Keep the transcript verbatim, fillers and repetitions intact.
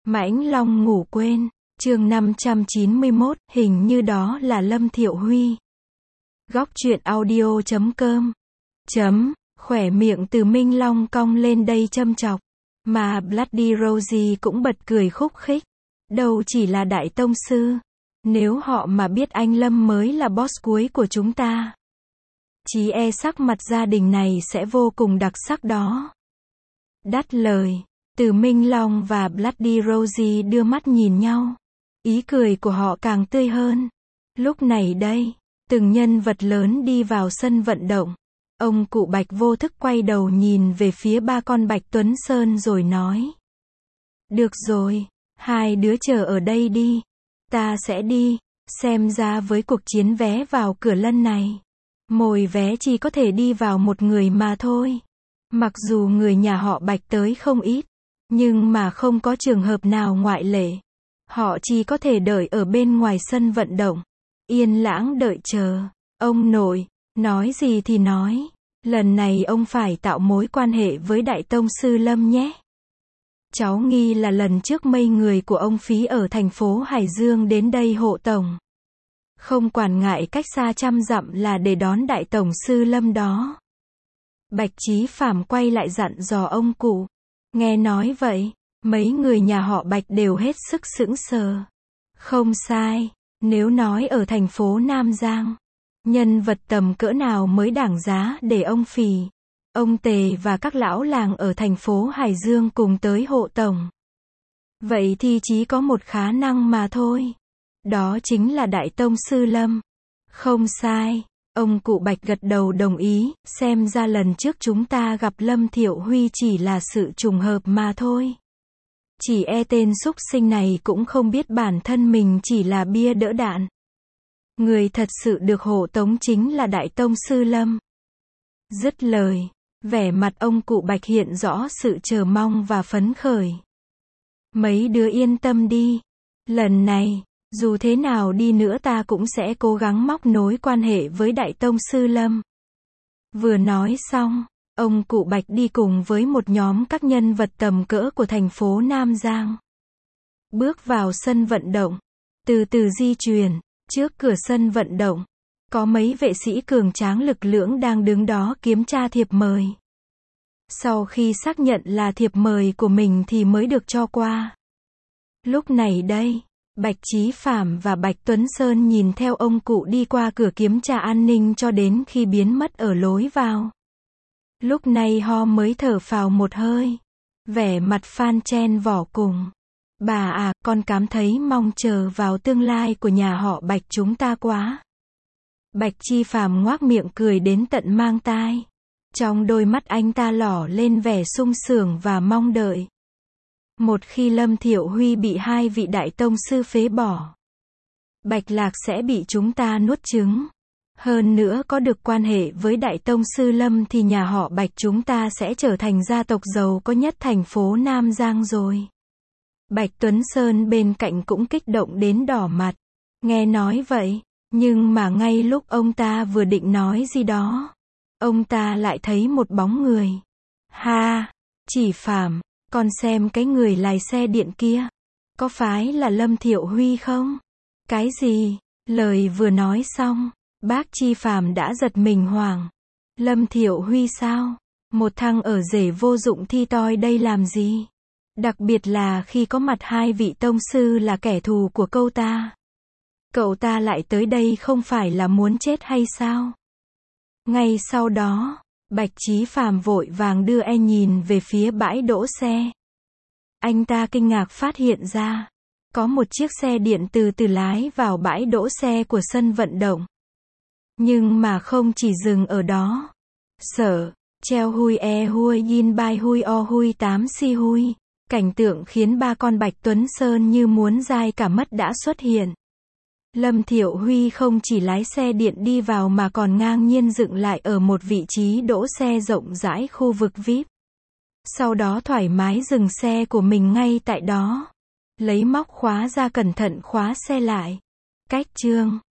Mãnh Long ngủ quên, chương năm trăm chín mươi mốt, hình như đó là Lâm Thiệu Huy. Góc truyện audio chấm com. Chấm, khỏe miệng Từ Minh Long cong lên đây châm chọc. Mà Bloody Rosie cũng bật cười khúc khích. Đâu chỉ là đại tông sư. Nếu họ mà biết anh Lâm mới là boss cuối của chúng ta, chí e sắc mặt gia đình này sẽ vô cùng đặc sắc đó. Đắt lời. Từ Minh Long và Bloody Rosie đưa mắt nhìn nhau. Ý cười của họ càng tươi hơn. Lúc này đây, từng nhân vật lớn đi vào sân vận động. Ông cụ Bạch vô thức quay đầu nhìn về phía ba con Bạch Tuấn Sơn rồi nói. Được rồi, hai đứa chờ ở đây đi. Ta sẽ đi. Xem ra với cuộc chiến vé vào cửa lân này, mồi vé chỉ có thể đi vào một người mà thôi. Mặc dù người nhà họ Bạch tới không ít, nhưng mà không có trường hợp nào ngoại lệ. Họ chỉ có thể đợi ở bên ngoài sân vận động, yên lãng đợi chờ. Ông nội, nói gì thì nói, lần này ông phải tạo mối quan hệ với Đại Tông Sư Lâm nhé. Cháu nghi là lần trước mấy người của ông Phí ở thành phố Hải Dương đến đây hộ tổng. Không quản ngại cách xa trăm dặm là để đón Đại Tổng Sư Lâm đó. Bạch Chí Phàm quay lại dặn dò ông cụ. Nghe nói vậy, mấy người nhà họ Bạch đều hết sức sững sờ. Không sai, nếu nói ở thành phố Nam Giang, nhân vật tầm cỡ nào mới đáng giá để ông Phì, ông Tề và các lão làng ở thành phố Hải Dương cùng tới hộ tổng. Vậy thì chỉ có một khả năng mà thôi. Đó chính là Đại Tông Sư Lâm. Không sai. Ông cụ Bạch gật đầu đồng ý, xem ra lần trước chúng ta gặp Lâm Thiệu Huy chỉ là sự trùng hợp mà thôi. Chỉ e tên súc sinh này cũng không biết bản thân mình chỉ là bia đỡ đạn. Người thật sự được hộ tống chính là Đại Tông Sư Lâm. Dứt lời, vẻ mặt ông cụ Bạch hiện rõ sự chờ mong và phấn khởi. Mấy đứa yên tâm đi. Lần này, dù thế nào đi nữa ta cũng sẽ cố gắng móc nối quan hệ với Đại Tông Sư Lâm. Vừa nói xong, ông cụ Bạch đi cùng với một nhóm các nhân vật tầm cỡ của thành phố Nam Giang. Bước vào sân vận động, từ từ di chuyển, trước cửa sân vận động, có mấy vệ sĩ cường tráng lực lưỡng đang đứng đó kiểm tra thiệp mời. Sau khi xác nhận là thiệp mời của mình thì mới được cho qua. Lúc này đây, Bạch Chí Phàm và Bạch Tuấn Sơn nhìn theo ông cụ đi qua cửa kiểm tra an ninh cho đến khi biến mất ở lối vào. Lúc này họ mới thở phào một hơi. Vẻ mặt Phan chen vỏ cùng. Bà à, con cảm thấy mong chờ vào tương lai của nhà họ Bạch chúng ta quá. Bạch Chí Phàm ngoác miệng cười đến tận mang tai. Trong đôi mắt anh ta lỏ lên vẻ sung sướng và mong đợi. Một khi Lâm Thiệu Huy bị hai vị Đại Tông Sư phế bỏ, Bạch Lạc sẽ bị chúng ta nuốt trứng. Hơn nữa có được quan hệ với Đại Tông Sư Lâm thì nhà họ Bạch chúng ta sẽ trở thành gia tộc giàu có nhất thành phố Nam Giang rồi. Bạch Tuấn Sơn bên cạnh cũng kích động đến đỏ mặt. Nghe nói vậy, nhưng mà ngay lúc ông ta vừa định nói gì đó, ông ta lại thấy một bóng người. Ha, Chỉ Phàm, con xem cái người lái xe điện kia, có phải là Lâm Thiệu Huy không? Cái gì? Lời vừa nói xong, bác Chí Phàm đã giật mình hoảng. Lâm Thiệu Huy sao? Một thằng ở rể vô dụng thi toi đây làm gì? Đặc biệt là khi có mặt hai vị tông sư là kẻ thù của cậu ta. Cậu ta lại tới đây không phải là muốn chết hay sao? Ngay sau đó, Bạch Chí Phàm vội vàng đưa e nhìn về phía bãi đỗ xe. Anh ta kinh ngạc phát hiện ra, có một chiếc xe điện từ từ lái vào bãi đỗ xe của sân vận động. Nhưng mà không chỉ dừng ở đó. Sở, treo hui e hui yin bai hui o hui tám si hui. Cảnh tượng khiến ba con Bạch Tuấn Sơn như muốn dai cả mắt đã xuất hiện. Lâm Thiệu Huy không chỉ lái xe điện đi vào mà còn ngang nhiên dựng lại ở một vị trí đỗ xe rộng rãi khu vực vi ai pi. Sau đó thoải mái dừng xe của mình ngay tại đó. Lấy móc khóa ra cẩn thận khóa xe lại. Cách chương